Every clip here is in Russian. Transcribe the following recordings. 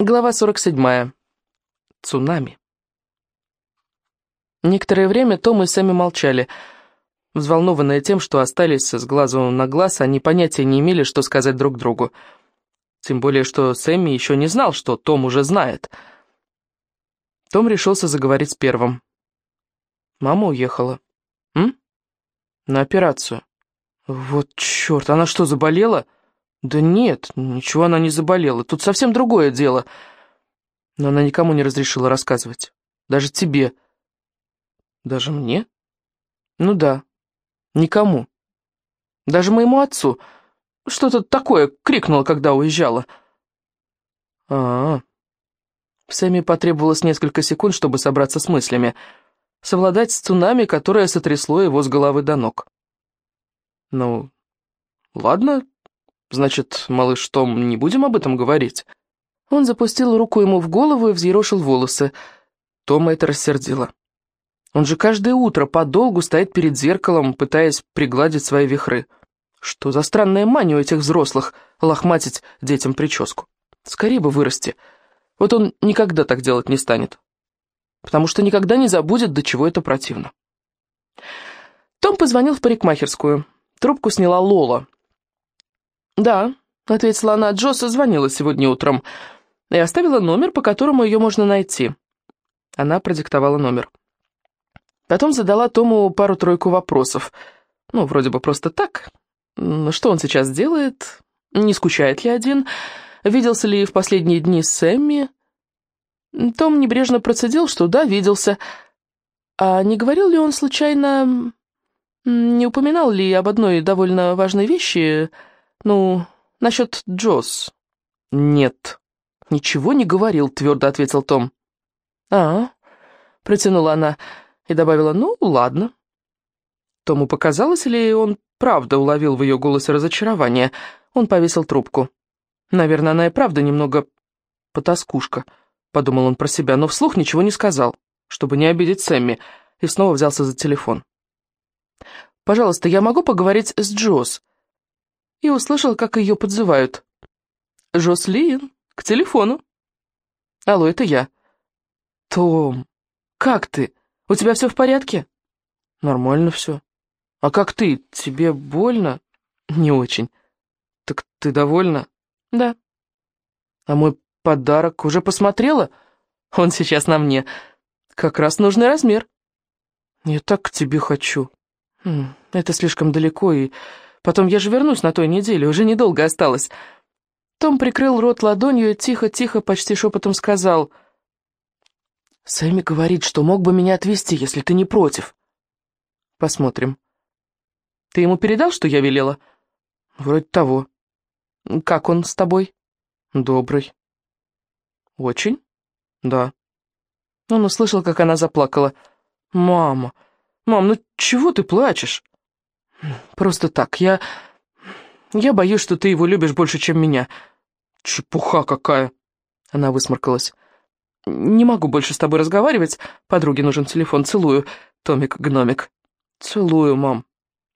Глава 47. Цунами. Некоторое время Том и Сэмми молчали. Взволнованные тем, что остались с глазу на глаз, они понятия не имели, что сказать друг другу. Тем более, что Сэмми еще не знал, что Том уже знает. Том решился заговорить первым. Мама уехала. На операцию. Вот черт, она что, заболела? Да нет, ничего она не заболела, тут совсем другое дело. Но она никому не разрешила рассказывать. Даже тебе. Даже мне? Ну да, никому. Даже моему отцу. Что-то такое крикнула, когда уезжала. Сэмми потребовалось несколько секунд, чтобы собраться с мыслями. Совладать с цунами, которое сотрясло его с головы до ног. Ну, ладно. Значит, малыш Том, не будем об этом говорить. Он запустил руку ему в голову и взъерошил волосы. Тома это рассердило. Он же каждое утро подолгу стоит перед зеркалом, пытаясь пригладить свои вихры. Что за странная мания у этих взрослых лохматить детям прическу? Скорее бы вырасти. Вот он никогда так делать не станет. Потому что никогда не забудет, до чего это противно. Том позвонил в парикмахерскую. Трубку сняла Лола. «Да», — ответила она, — «Джосса звонила сегодня утром и оставила номер, по которому ее можно найти». Она продиктовала номер. Потом задала Тому пару-тройку вопросов. Ну, вроде бы просто так. Что он сейчас делает? Не скучает ли один? Виделся ли в последние дни с Сэмми? Том небрежно процедил, что да, виделся. А не говорил ли он случайно... Не упоминал ли об одной довольно важной вещи... «Ну, насчет Джосс?» «Нет, ничего не говорил», — твердо ответил Том. Протянула она и добавила, «Ну, ладно». Тому показалось, или он правда уловил в ее голосе разочарование. Он повесил трубку. «Наверное, она и правда немного потаскушка», — подумал он про себя, но вслух ничего не сказал, чтобы не обидеть Сэмми, и снова взялся за телефон. «Пожалуйста, я могу поговорить с Джосс?» И услышал, как ее подзывают. «Жослин, к телефону». «Алло, это я». «Том, как ты? У тебя все в порядке?» «Нормально все». «А как ты? Тебе больно?» «Не очень». «Так ты довольна?» «Да». «А мой подарок уже посмотрела?» «Он сейчас на мне. Как раз нужный размер». «Я так к тебе хочу». «Это слишком далеко, и потом я же вернусь на той неделе, уже недолго осталось». Том прикрыл рот ладонью и тихо-тихо, почти шепотом сказал: «Сэмми говорит, что мог бы меня отвезти, если ты не против». «Посмотрим». «Ты ему передал, что я велела?» «Вроде того». «Как он с тобой?» «Добрый». «Очень?» «Да». Он услышал, как она заплакала. «Мам, ну чего ты плачешь?» «Просто так, я боюсь, что ты его любишь больше, чем меня». «Чепуха какая!» Она высморкалась. «Не могу больше с тобой разговаривать. Подруге нужен телефон. Целую, Томик-гномик». «Целую, мам».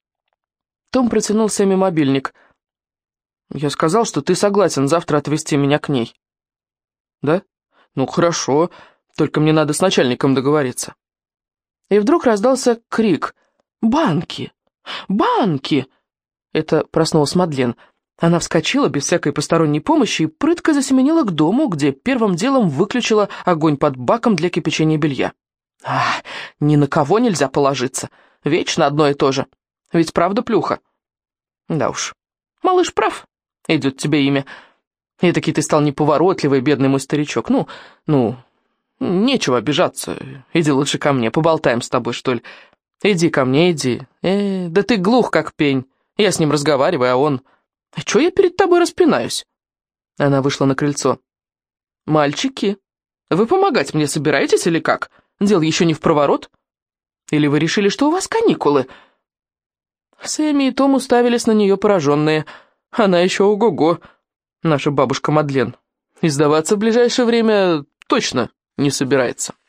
Том протянул Сэмми мобильник. «Я сказал, что ты согласен завтра отвезти меня к ней». «Да? Ну, хорошо. Только мне надо с начальником договориться». И вдруг раздался крик: «Банки! Банки!» Это проснулась Мадлен. Она вскочила без всякой посторонней помощи и прытко засеменила к дому, где первым делом выключила огонь под баком для кипячения белья. Ни на кого нельзя положиться. Вечно одно и то же. Ведь правда плюха? Да уж. Малыш прав. Идет тебе имя. Этакий ты стал неповоротливый, бедный мой старичок. Ну, нечего обижаться. Иди лучше ко мне, поболтаем с тобой, что ли. Иди ко мне, иди. Да ты глух, как пень. Я с ним разговариваю, а он... Чё я перед тобой распинаюсь?» Она вышла на крыльцо. «Мальчики, вы помогать мне собираетесь или как? Дело еще не впроворот? Или вы решили, что у вас каникулы?» Сэмми и Том уставились на нее пораженные. Она еще ого-го, наша бабушка Мадлен. И сдаваться в ближайшее время точно не собирается.